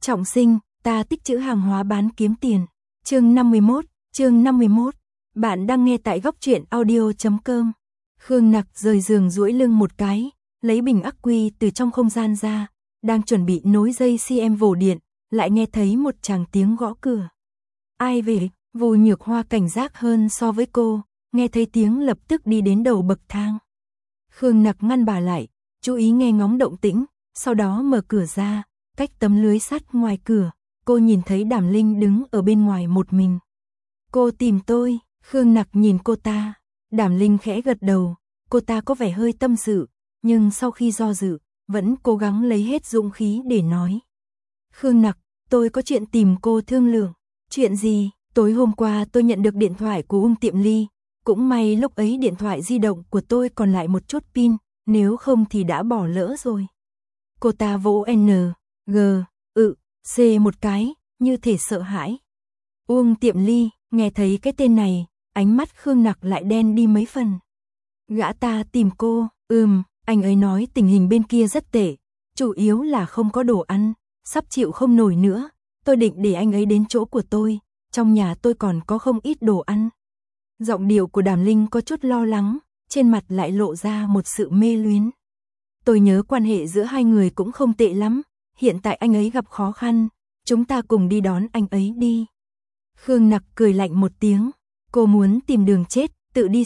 Trọng sinh, ta tích trữ hàng hóa bán kiếm tiền. Chương 51. Bạn đang nghe tại góc truyện audio.com. Khương Nặc rời giường duỗi lưng một cái, lấy bình ắc quy từ trong không gian ra, đang chuẩn bị nối dây CM vồ điện, lại nghe thấy một tràng tiếng gõ cửa. Ai về? Vô Nhược Hoa cảnh giác hơn so với cô, nghe thấy tiếng lập tức đi đến đầu bậc thang. Khương Nặc ngăn bà lại, chú ý nghe ngóng động tĩnh, sau đó mở cửa ra, cách tấm lưới sắt ngoài cửa, cô nhìn thấy Đàm Linh đứng ở bên ngoài một mình. Cô tìm tôi, Khương Nặc nhìn cô ta, Đàm Linh khẽ gật đầu, cô ta có vẻ hơi tâm sự, nhưng sau khi do dự, vẫn cố gắng lấy hết dũng khí để nói. Khương Nặc, tôi có chuyện tìm cô thương lượng. Chuyện gì? Tối hôm qua tôi nhận được điện thoại của Ung Tiệm Ly, cũng may lúc ấy điện thoại di động của tôi còn lại một chút pin, nếu không thì đã bỏ lỡ rồi. Cô ta vỗ N, G, C một cái, như thể sợ hãi. Uông Tiệm Ly, nghe thấy cái tên này, ánh mắt Khương Nặc lại đen đi mấy phần. Gã ta tìm cô, anh ấy nói tình hình bên kia rất tệ, chủ yếu là không có đồ ăn, sắp chịu không nổi nữa, tôi định để anh ấy đến chỗ của tôi, trong nhà tôi còn có không ít đồ ăn. Giọng điệu của Đàm Linh có chút lo lắng, trên mặt lại lộ ra một sự mê luyến. Tôi nhớ quan hệ giữa hai người cũng không tệ lắm, hiện tại anh ấy gặp khó khăn, chúng ta cùng đi đón anh ấy đi. Khương Nặc cười lạnh một tiếng, cô muốn tìm đường chết, tự đi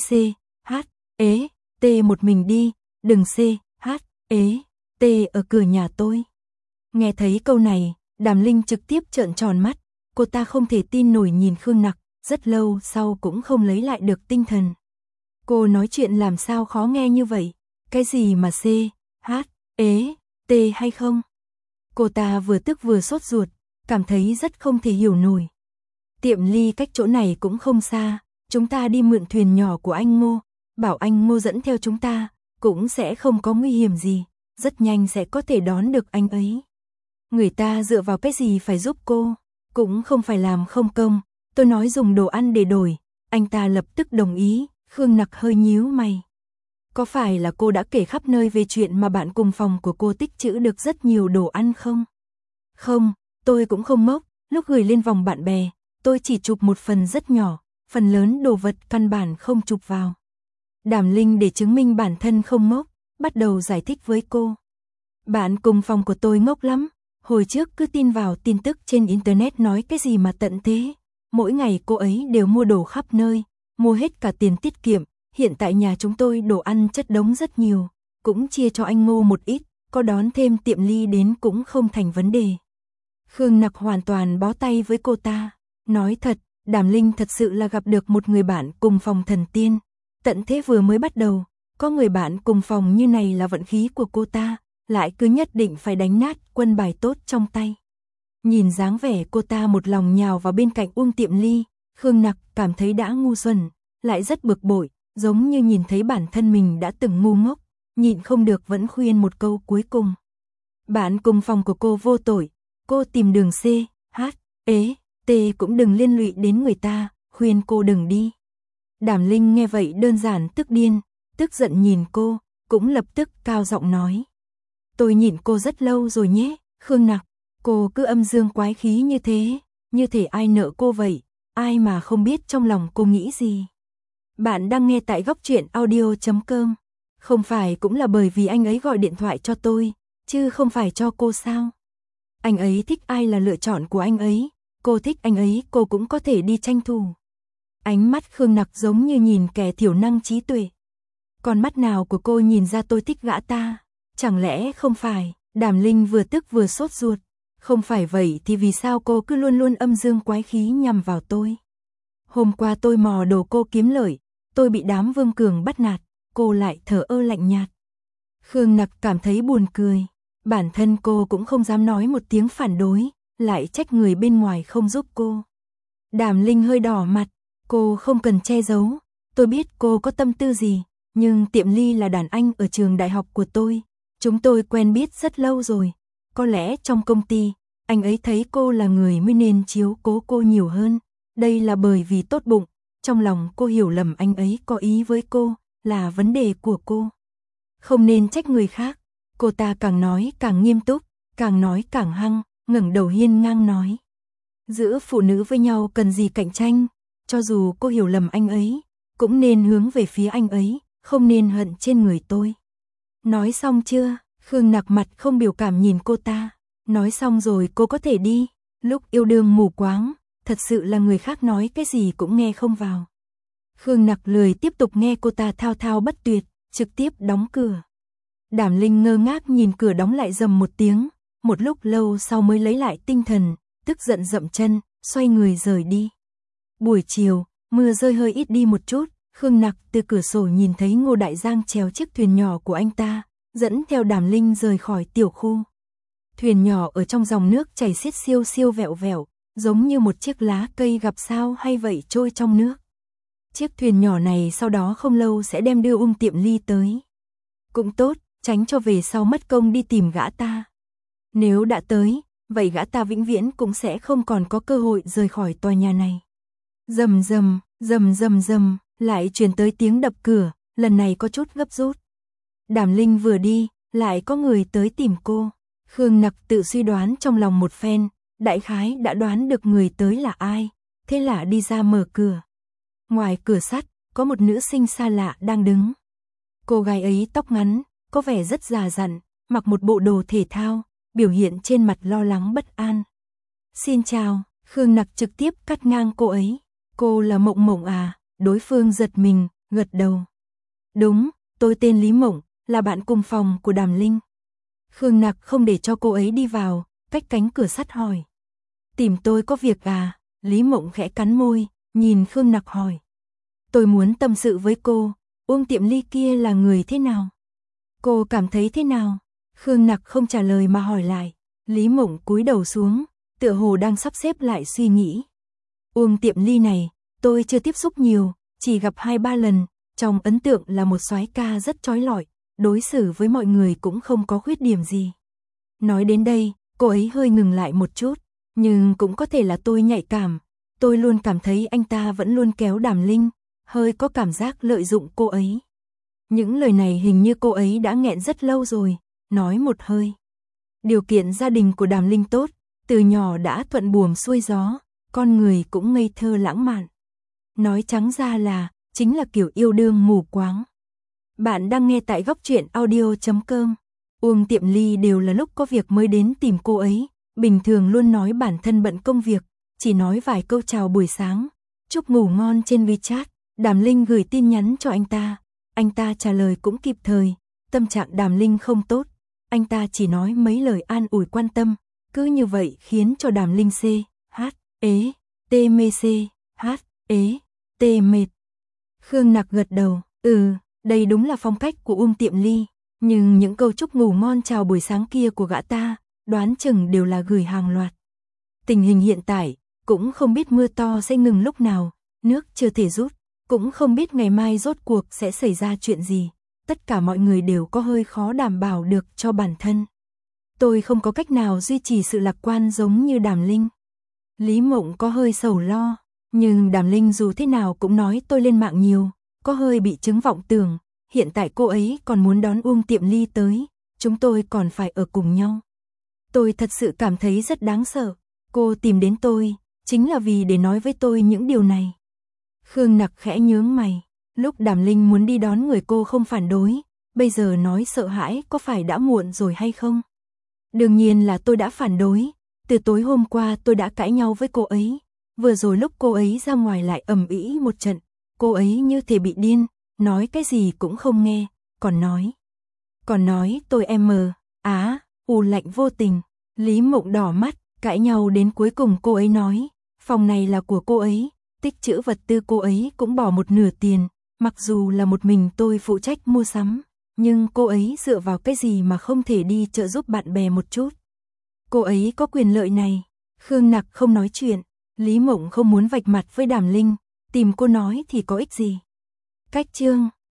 T một mình đi, đừng T ở cửa nhà tôi. Nghe thấy câu này, Đàm Linh trực tiếp trợn tròn mắt, cô ta không thể tin nổi nhìn Khương Nặc, rất lâu sau cũng không lấy lại được tinh thần. Cô nói chuyện làm sao khó nghe như vậy, cái gì mà T hay không? Cô ta vừa tức vừa sốt ruột, cảm thấy rất không thể hiểu nổi. Tiệm Ly cách chỗ này cũng không xa, chúng ta đi mượn thuyền nhỏ của anh Ngô, bảo anh Ngô dẫn theo chúng ta, cũng sẽ không có nguy hiểm gì, rất nhanh sẽ có thể đón được anh ấy. Người ta dựa vào cái gì phải giúp cô, cũng không phải làm không công, tôi nói dùng đồ ăn để đổi, anh ta lập tức đồng ý. Khương Nặc hơi nhíu mày. Có phải là cô đã kể khắp nơi về chuyện mà bạn cùng phòng của cô tích trữ được rất nhiều đồ ăn không? Không, tôi cũng không ngốc, lúc gửi lên vòng bạn bè, tôi chỉ chụp một phần rất nhỏ, phần lớn đồ vật căn bản không chụp vào. Đàm Linh để chứng minh bản thân không ngốc, bắt đầu giải thích với cô. Bạn cùng phòng của tôi ngốc lắm, hồi trước cứ tin vào tin tức trên internet nói cái gì mà tận thế, mỗi ngày cô ấy đều mua đồ khắp nơi, mua hết cả tiền tiết kiệm, hiện tại nhà chúng tôi đồ ăn chất đống rất nhiều, cũng chia cho anh Ngô một ít, có đón thêm Tiệm Ly đến cũng không thành vấn đề. Khương Nặc hoàn toàn bó tay với cô ta, nói thật, Đàm Linh thật sự là gặp được một người bạn cùng phòng thần tiên, tận thế vừa mới bắt đầu, có người bạn cùng phòng như này là vận khí của cô ta, lại cứ nhất định phải đánh nát quân bài tốt trong tay. Nhìn dáng vẻ cô ta một lòng nhào vào bên cạnh Uông Tiệm Ly, Khương Nặc cảm thấy đã ngu xuẩn, lại rất bực bội, giống như nhìn thấy bản thân mình đã từng ngu ngốc, nhịn không được vẫn khuyên một câu cuối cùng. Bạn cùng phòng của cô vô tội, cô tìm đường T cũng đừng liên lụy đến người ta, khuyên cô đừng đi. Đàm Linh nghe vậy đơn giản tức điên, tức giận nhìn cô, cũng lập tức cao giọng nói. Tôi nhịn cô rất lâu rồi nhé, Khương Nặc, cô cứ âm dương quái khí như thể ai nợ cô vậy, ai mà không biết trong lòng cô nghĩ gì. Bạn đang nghe tại góc truyện audio.com. Không phải cũng là bởi vì anh ấy gọi điện thoại cho tôi, chứ không phải cho cô sao? Anh ấy thích ai là lựa chọn của anh ấy, cô thích anh ấy cô cũng có thể đi tranh thủ. Ánh mắt Khương Nặc giống như nhìn kẻ thiểu năng trí tuệ. Con mắt nào của cô nhìn ra tôi thích gã ta? Chẳng lẽ không phải? Đàm Linh vừa tức vừa sốt ruột. Không phải vậy thì vì sao cô cứ luôn luôn âm dương quái khí nhằm vào tôi? Hôm qua tôi mò đồ cô kiếm lợi, tôi bị đám Vương Cường bắt nạt, cô lại thờ ơ lạnh nhạt. Khương Nặc cảm thấy buồn cười, bản thân cô cũng không dám nói một tiếng phản đối, lại trách người bên ngoài không giúp cô. Đàm Linh hơi đỏ mặt, cô không cần che giấu, tôi biết cô có tâm tư gì, nhưng Tiệm Ly là đàn anh ở trường đại học của tôi, chúng tôi quen biết rất lâu rồi, có lẽ trong công ty, anh ấy thấy cô là người mới nên chiếu cố cô nhiều hơn, đây là bởi vì tốt bụng, trong lòng cô hiểu lầm anh ấy có ý với cô, là vấn đề của cô. Không nên trách người khác, cô ta càng nói càng nghiêm túc, càng nói càng hăng, ngẩng đầu hiên ngang nói. Giữa phụ nữ với nhau cần gì cạnh tranh, cho dù cô hiểu lầm anh ấy, cũng nên hướng về phía anh ấy, không nên hận trên người tôi. Nói xong chưa? Khương Nặc mặt không biểu cảm nhìn cô ta. Nói xong rồi cô có thể đi. Lúc yêu đương mù quáng, thật sự là người khác nói cái gì cũng nghe không vào. Khương Nặc lười tiếp tục nghe cô ta thao thao bất tuyệt, trực tiếp đóng cửa. Đàm Linh ngơ ngác nhìn cửa đóng lại rầm một tiếng, một lúc lâu sau mới lấy lại tinh thần, tức giận dậm chân, xoay người rời đi. Buổi chiều, mưa rơi hơi ít đi một chút, Khương Nặc từ cửa sổ nhìn thấy Ngô Đại Giang chèo chiếc thuyền nhỏ của anh ta, dẫn theo Đàm Linh rời khỏi tiểu khu. Thuyền nhỏ ở trong dòng nước chảy xiết siêu siêu vẹo vẹo, giống như một chiếc lá cây gặp sao hay vậy trôi trong nước. Chiếc thuyền nhỏ này sau đó không lâu sẽ đem đưa Tiệm Ly tới. Cũng tốt, tránh cho về sau mất công đi tìm gã ta. Nếu đã tới, vậy gã ta vĩnh viễn cũng sẽ không còn có cơ hội rời khỏi tòa nhà này. Rầm rầm, rầm rầm rầm, lại truyền tới tiếng đập cửa, lần này có chút gấp rút. Đàm Linh vừa đi, lại có người tới tìm cô. Khương Nặc tự suy đoán trong lòng một phen, đại khái đã đoán được người tới là ai, thế là đi ra mở cửa. Ngoài cửa sắt, có một nữ sinh xa lạ đang đứng. Cô gái ấy tóc ngắn, có vẻ rất già dặn, mặc một bộ đồ thể thao, biểu hiện trên mặt lo lắng bất an. Xin chào, Khương Nặc trực tiếp cắt ngang cô ấy. Cô là Mộng Mộng à? Đối phương giật mình, gật đầu. Đúng, tôi tên Lý Mộng, là bạn cùng phòng của Đàm Linh. Khương Nặc không để cho cô ấy đi vào, cách cánh cửa sắt hỏi. Tìm tôi có việc à? Lý Mộng khẽ cắn môi, nhìn Khương Nặc hỏi. Tôi muốn tâm sự với cô, Tiệm Ly kia là người thế nào? Cô cảm thấy thế nào? Khương Nặc không trả lời mà hỏi lại. Lý Mộng cúi đầu xuống, tựa hồ đang sắp xếp lại suy nghĩ. Tiệm Ly này, tôi chưa tiếp xúc nhiều, chỉ gặp 2-3 lần, trong ấn tượng là một soái ca rất chói lọi, đối xử với mọi người cũng không có khuyết điểm gì. Nói đến đây, cô ấy hơi ngừng lại một chút, nhưng cũng có thể là tôi nhạy cảm, tôi luôn cảm thấy anh ta vẫn luôn kéo Đàm Linh, hơi có cảm giác lợi dụng cô ấy. Những lời này hình như cô ấy đã nghẹn rất lâu rồi, nói một hơi. Điều kiện gia đình của Đàm Linh tốt, từ nhỏ đã thuận buồm xuôi gió, con người cũng ngây thơ lãng mạn. Nói trắng ra là, chính là kiểu yêu đương mù quáng. Bạn đang nghe tại góc truyện audio.com. Tiệm Ly đều là lúc có việc mới đến tìm cô ấy, bình thường luôn nói bản thân bận công việc, chỉ nói vài câu chào buổi sáng, chúc ngủ ngon trên WeChat. Đàm Linh gửi tin nhắn cho anh ta trả lời cũng kịp thời, tâm trạng Đàm Linh không tốt, anh ta chỉ nói mấy lời an ủi quan tâm, cứ như vậy khiến cho Đàm Linh tê mệt. Khương Nặc gật đầu, đây đúng là phong cách của Tiệm Ly, nhưng những câu chúc ngủ ngon chào buổi sáng kia của gã ta, đoán chừng đều là gửi hàng loạt. Tình hình hiện tại, cũng không biết mưa to sẽ ngừng lúc nào, nước chưa thể rút, cũng không biết ngày mai rốt cuộc sẽ xảy ra chuyện gì, tất cả mọi người đều có hơi khó đảm bảo được cho bản thân. Tôi không có cách nào duy trì sự lạc quan giống như Đàm Linh. Lý Mộng có hơi sầu lo, nhưng Đàm Linh dù thế nào cũng nói tôi lên mạng nhiều, có hơi bị chứng vọng tưởng, hiện tại cô ấy còn muốn đón Tiệm Ly tới, chúng tôi còn phải ở cùng nhau. Tôi thật sự cảm thấy rất đáng sợ, cô tìm đến tôi, chính là vì để nói với tôi những điều này. Khương Nặc khẽ nhướng mày, lúc Đàm Linh muốn đi đón người cô không phản đối, bây giờ nói sợ hãi có phải đã muộn rồi hay không? Đương nhiên là tôi đã phản đối, từ tối hôm qua tôi đã cãi nhau với cô ấy, vừa rồi lúc cô ấy ra ngoài lại ầm ĩ một trận, cô ấy như thể bị điên, nói cái gì cũng không nghe, còn nói tôi lạnh vô tình. Lý Mộng đỏ mắt, cãi nhau đến cuối cùng cô ấy nói, phòng này là của cô ấy, tích trữ vật tư cô ấy cũng bỏ một nửa tiền, mặc dù là một mình tôi phụ trách mua sắm, nhưng cô ấy dựa vào cái gì mà không thể đi trợ giúp bạn bè một chút. Cô ấy có quyền lợi này. Khương Nặc không nói chuyện, Lý Mộng không muốn vạch mặt với Đàm Linh, tìm cô nói thì có ích gì. Cách chương